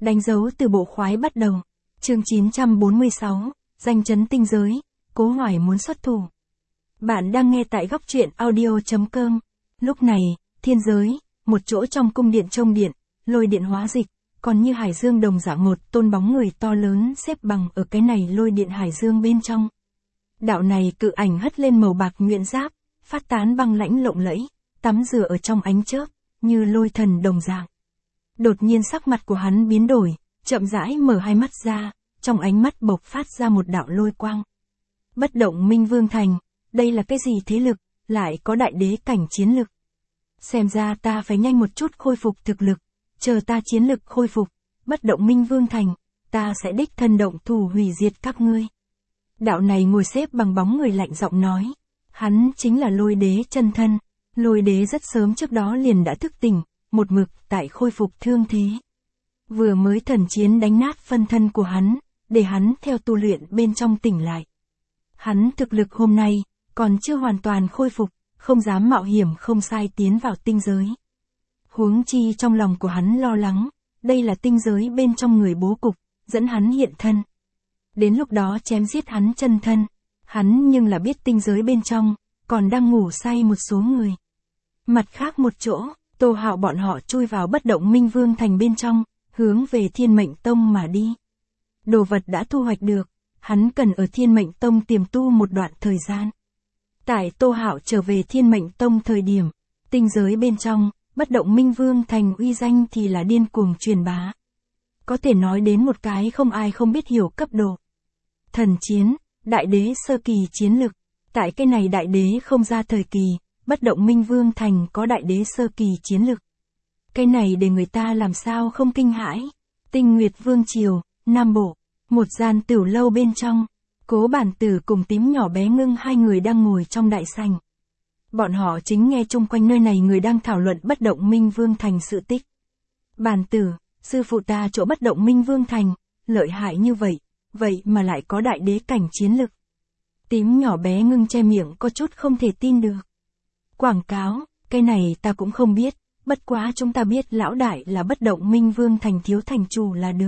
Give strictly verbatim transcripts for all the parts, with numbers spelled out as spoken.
Đánh dấu từ bộ khoái bắt đầu. Chương chín trăm bốn mươi sáu, danh chấn tinh giới, Cố Hoài muốn xuất thủ. Bạn đang nghe tại góc truyện audio chấm com. Lúc này, thiên giới, một chỗ trong cung điện trông điện, lôi điện hóa dịch, còn như hải dương đồng dạng một tôn bóng người to lớn xếp bằng ở cái này lôi điện hải dương bên trong. Đạo này cự ảnh hất lên màu bạc nhuyễn giáp, phát tán băng lãnh lộng lẫy, tắm rửa ở trong ánh chớp, như lôi thần đồng dạng. Đột nhiên sắc mặt của hắn biến đổi, chậm rãi mở hai mắt ra, trong ánh mắt bộc phát ra một đạo lôi quang. Bất động Minh Vương Thành, đây là cái gì thế lực, lại có đại đế cảnh chiến lực. Xem ra ta phải nhanh một chút khôi phục thực lực, chờ ta chiến lực khôi phục, bất động Minh Vương Thành, ta sẽ đích thân động thủ hủy diệt các ngươi. Đạo này ngồi xếp bằng bóng người lạnh giọng nói, hắn chính là lôi đế chân thân, lôi đế rất sớm trước đó liền đã thức tỉnh, một mực tại khôi phục thương thế. Vừa mới thần chiến đánh nát phân thân của hắn, để hắn theo tu luyện bên trong tỉnh lại. Hắn thực lực hôm nay, còn chưa hoàn toàn khôi phục, không dám mạo hiểm không sai tiến vào tinh giới. Huống chi trong lòng của hắn lo lắng, đây là tinh giới bên trong người bố cục, dẫn hắn hiện thân. Đến lúc đó chém giết hắn chân thân, hắn nhưng là biết tinh giới bên trong, còn đang ngủ say một số người. Mặt khác một chỗ, Tô Hạo bọn họ chui vào bất động Minh Vương Thành bên trong, hướng về Thiên Mệnh Tông mà đi. Đồ vật đã thu hoạch được, hắn cần ở Thiên Mệnh Tông tiềm tu một đoạn thời gian. Tại Tô Hạo trở về Thiên Mệnh Tông thời điểm, tinh giới bên trong, bất động Minh Vương Thành uy danh thì là điên cuồng truyền bá. Có thể nói đến một cái không ai không biết hiểu cấp độ. Thần chiến, đại đế sơ kỳ chiến lực, tại cái này đại đế không ra thời kỳ, bất động Minh Vương Thành có đại đế sơ kỳ chiến lực. Cái này để người ta làm sao không kinh hãi. Tinh Nguyệt Vương Triều, Nam Bộ, một gian tửu lâu bên trong, Cố Bản Tử cùng Tím Nhỏ Bé Ngưng hai người đang ngồi trong đại sảnh. Bọn họ chính nghe chung quanh nơi này người đang thảo luận bất động Minh Vương Thành sự tích. Bản Tử, sư phụ ta chỗ bất động Minh Vương Thành, lợi hại như vậy, vậy mà lại có đại đế cảnh chiến lực. Tím Nhỏ Bé Ngưng che miệng có chút không thể tin được. Quảng cáo, cái này ta cũng không biết, bất quá chúng ta biết lão đại là bất động Minh Vương Thành thiếu thành chủ là được.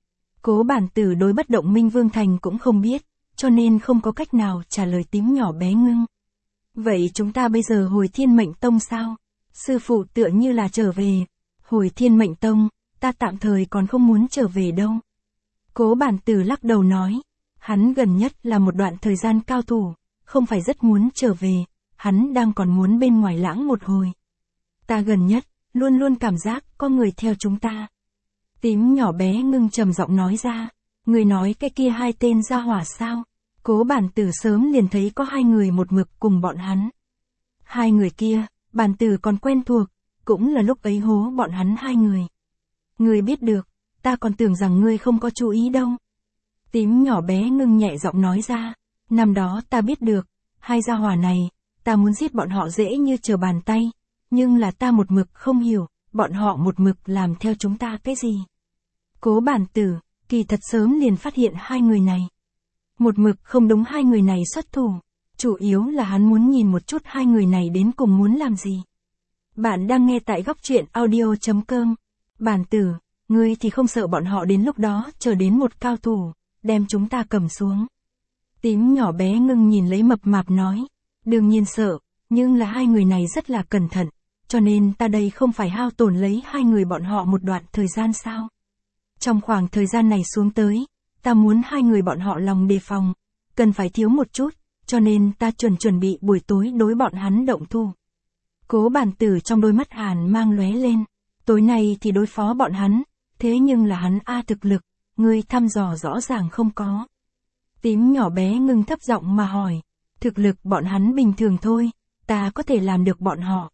Cố Bản Tử đối bất động Minh Vương Thành cũng không biết, cho nên không có cách nào trả lời Tím Nhỏ Bé Ngưng. Vậy chúng ta bây giờ hồi Thiên Mệnh Tông sao? Sư phụ tựa như là trở về. Hồi Thiên Mệnh Tông, ta tạm thời còn không muốn trở về đâu. Cố Bản Tử lắc đầu nói, hắn gần nhất là một đoạn thời gian cao thủ, không phải rất muốn trở về, hắn đang còn muốn bên ngoài lãng một hồi. Ta gần nhất, luôn luôn cảm giác có người theo chúng ta. Tím Nhỏ Bé Ngưng trầm giọng nói ra, người nói cái kia hai tên gia hỏa sao? Cố Bản Tử sớm liền thấy có hai người một mực cùng bọn hắn. Hai người kia, Bản Tử còn quen thuộc, cũng là lúc ấy hố bọn hắn hai người. Ngươi biết được, ta còn tưởng rằng ngươi không có chú ý đâu. Tím Nhỏ Bé Ngưng nhẹ giọng nói ra, năm đó ta biết được, hai gia hỏa này, ta muốn giết bọn họ dễ như trở bàn tay, nhưng là ta một mực không hiểu, bọn họ một mực làm theo chúng ta cái gì. Cố Bản Tử, kỳ thật sớm liền phát hiện hai người này. Một mực không đúng hai người này xuất thủ, chủ yếu là hắn muốn nhìn một chút hai người này đến cùng muốn làm gì. Bạn đang nghe tại góc truyện audio chấm com. Bản Tử, ngươi thì không sợ bọn họ đến lúc đó chờ đến một cao thủ, đem chúng ta cầm xuống. Tím Nhỏ Bé Ngưng nhìn lấy mập mạp nói, đương nhiên sợ, nhưng là hai người này rất là cẩn thận, cho nên ta đây không phải hao tổn lấy hai người bọn họ một đoạn thời gian sao. Trong khoảng thời gian này xuống tới, ta muốn hai người bọn họ lòng đề phòng, cần phải thiếu một chút, cho nên ta chuẩn chuẩn bị buổi tối đối bọn hắn động thủ. Cố Bản Tử trong đôi mắt hàn mang lóe lên, tối nay thì đối phó bọn hắn, thế nhưng là hắn a thực lực, ngươi thăm dò rõ ràng không có. Tím Nhỏ Bé Ngưng thấp giọng mà hỏi, thực lực bọn hắn bình thường thôi, ta có thể làm được bọn họ.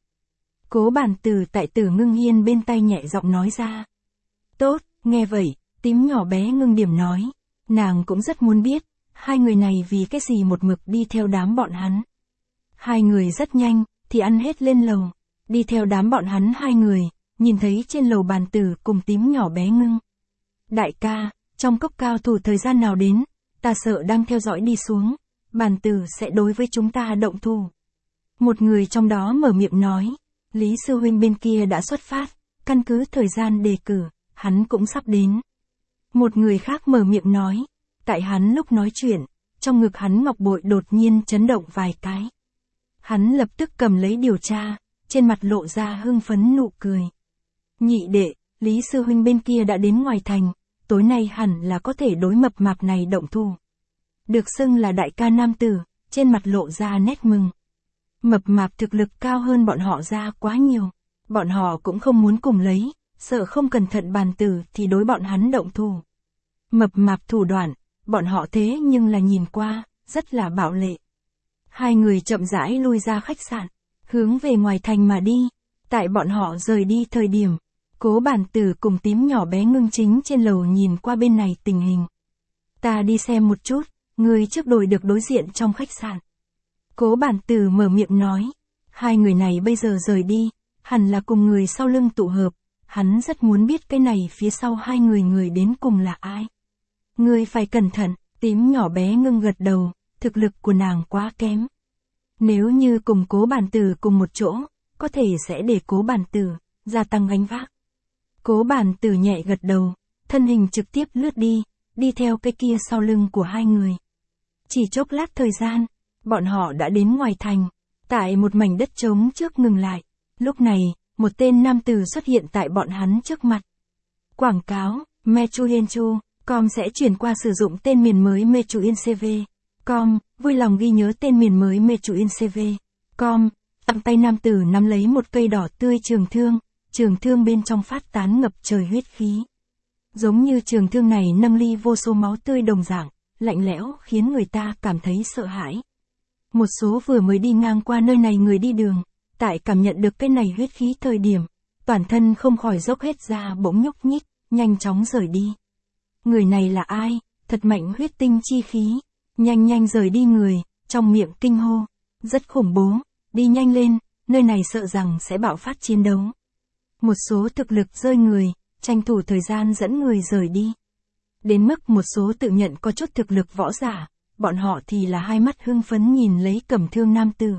Cố Bản Tử tại Tử Ngưng Hiên bên tay nhẹ giọng nói ra. Tốt, nghe vậy, Tím Nhỏ Bé Ngưng điểm nói, nàng cũng rất muốn biết, hai người này vì cái gì một mực đi theo đám bọn hắn. Hai người rất nhanh, thì ăn hết lên lầu, đi theo đám bọn hắn hai người, nhìn thấy trên lầu Bản Tử cùng Tím Nhỏ Bé Ngưng. Đại ca, trong cốc cao thủ thời gian nào đến, ta sợ đang theo dõi đi xuống, Bản Tử sẽ đối với chúng ta động thủ. Một người trong đó mở miệng nói, Lý Sư Huynh bên kia đã xuất phát, căn cứ thời gian đề cử, hắn cũng sắp đến. Một người khác mở miệng nói, tại hắn lúc nói chuyện, trong ngực hắn ngọc bội đột nhiên chấn động vài cái. Hắn lập tức cầm lấy điều tra, trên mặt lộ ra hưng phấn nụ cười. Nhị đệ, Lý sư huynh bên kia đã đến ngoài thành, tối nay hẳn là có thể đối mập mạp này động thủ. Được xưng là đại ca nam tử, trên mặt lộ ra nét mừng. Mập mạp thực lực cao hơn bọn họ ra quá nhiều, bọn họ cũng không muốn cùng lấy, sợ không cẩn thận bàn tử thì đối bọn hắn động thủ. Mập mạp thủ đoạn, bọn họ thế nhưng là nhìn qua, rất là bạo lệ. Hai người chậm rãi lui ra khách sạn, hướng về ngoài thành mà đi. Tại bọn họ rời đi thời điểm, Cố Bản Tử cùng Tím nhỏ bé ngưng chính trên lầu nhìn qua bên này tình hình. Ta đi xem một chút, người trước đồi được đối diện trong khách sạn. Cố Bản Tử mở miệng nói, hai người này bây giờ rời đi, hẳn là cùng người sau lưng tụ hợp, hắn rất muốn biết cái này phía sau hai người người đến cùng là ai. Người phải cẩn thận, Tím nhỏ bé ngưng gật đầu, thực lực của nàng quá kém. Nếu như cùng Cố Bản Tử cùng một chỗ, có thể sẽ để Cố Bản Tử gia tăng gánh vác. Cố Bản Tử nhẹ gật đầu, thân hình trực tiếp lướt đi, đi theo cái kia sau lưng của hai người. Chỉ chốc lát thời gian, bọn họ đã đến ngoài thành, tại một mảnh đất trống trước ngừng lại. Lúc này, một tên nam tử xuất hiện tại bọn hắn trước mặt. Quảng cáo, Mechuyenchu, com sẽ chuyển qua sử dụng tên miền mới Mechuyencv. Com, vui lòng ghi nhớ tên miền mới Mechuyencv. Com, tặng tay nam tử nắm lấy một cây đỏ tươi trường thương, trường thương bên trong phát tán ngập trời huyết khí. Giống như trường thương này nâng ly vô số máu tươi đồng dạng, lạnh lẽo khiến người ta cảm thấy sợ hãi. Một số vừa mới đi ngang qua nơi này người đi đường, tại cảm nhận được cái này huyết khí thời điểm, toàn thân không khỏi dốc hết ra bỗng nhúc nhích, nhanh chóng rời đi. Người này là ai? Thật mạnh huyết tinh chi khí. Nhanh nhanh rời đi người, trong miệng kinh hô. Rất khủng bố, đi nhanh lên, nơi này sợ rằng sẽ bạo phát chiến đấu. Một số thực lực rơi người, tranh thủ thời gian dẫn người rời đi. Đến mức một số tự nhận có chút thực lực võ giả, bọn họ thì là hai mắt hưng phấn nhìn lấy Cẩm Thương nam tử.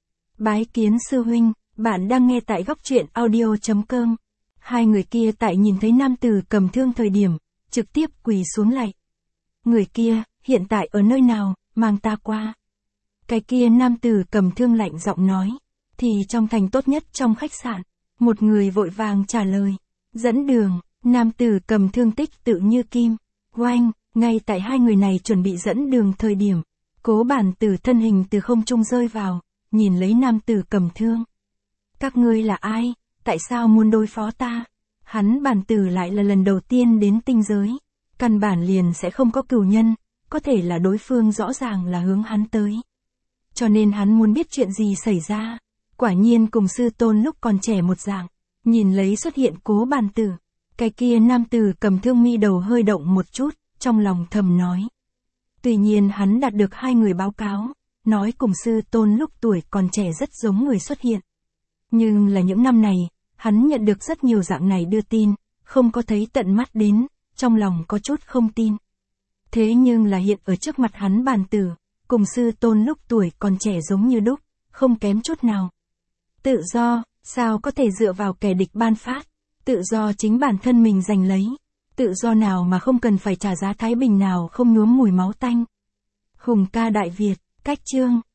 Bái kiến sư huynh, bạn đang nghe tại góc truyện audio chấm com. Hai người kia tại nhìn thấy nam tử cầm thương thời điểm, trực tiếp quỳ xuống lạy. Người kia, hiện tại ở nơi nào, mang ta qua. Cái kia nam tử cầm thương lạnh giọng nói, thì trong thành tốt nhất trong khách sạn. Một người vội vàng trả lời, dẫn đường, nam tử cầm thương tích tự như kim. Oanh, ngay tại hai người này chuẩn bị dẫn đường thời điểm, Cố Bản Tử thân hình từ không trung rơi vào, nhìn lấy nam tử cầm thương. Các ngươi là ai, tại sao muốn đối phó ta? Hắn Bản Tử lại là lần đầu tiên đến tinh giới, căn bản liền sẽ không có cửu nhân, có thể là đối phương rõ ràng là hướng hắn tới. Cho nên hắn muốn biết chuyện gì xảy ra, quả nhiên cùng sư tôn lúc còn trẻ một dạng, nhìn lấy xuất hiện Cố Bản Tử. Cái kia nam tử cầm thương mi đầu hơi động một chút, trong lòng thầm nói. Tuy nhiên hắn đạt được hai người báo cáo, nói cùng sư tôn lúc tuổi còn trẻ rất giống người xuất hiện. Nhưng là những năm này, hắn nhận được rất nhiều dạng này đưa tin, không có thấy tận mắt đến, trong lòng có chút không tin. Thế nhưng là hiện ở trước mặt hắn Bản Tử, cùng sư tôn lúc tuổi còn trẻ giống như đúc, không kém chút nào. Tự do, sao có thể dựa vào kẻ địch ban phát? Tự do chính bản thân mình giành lấy. Tự do nào mà không cần phải trả giá thái bình nào không nhuốm mùi máu tanh. Hùng ca Đại Việt, cách chương.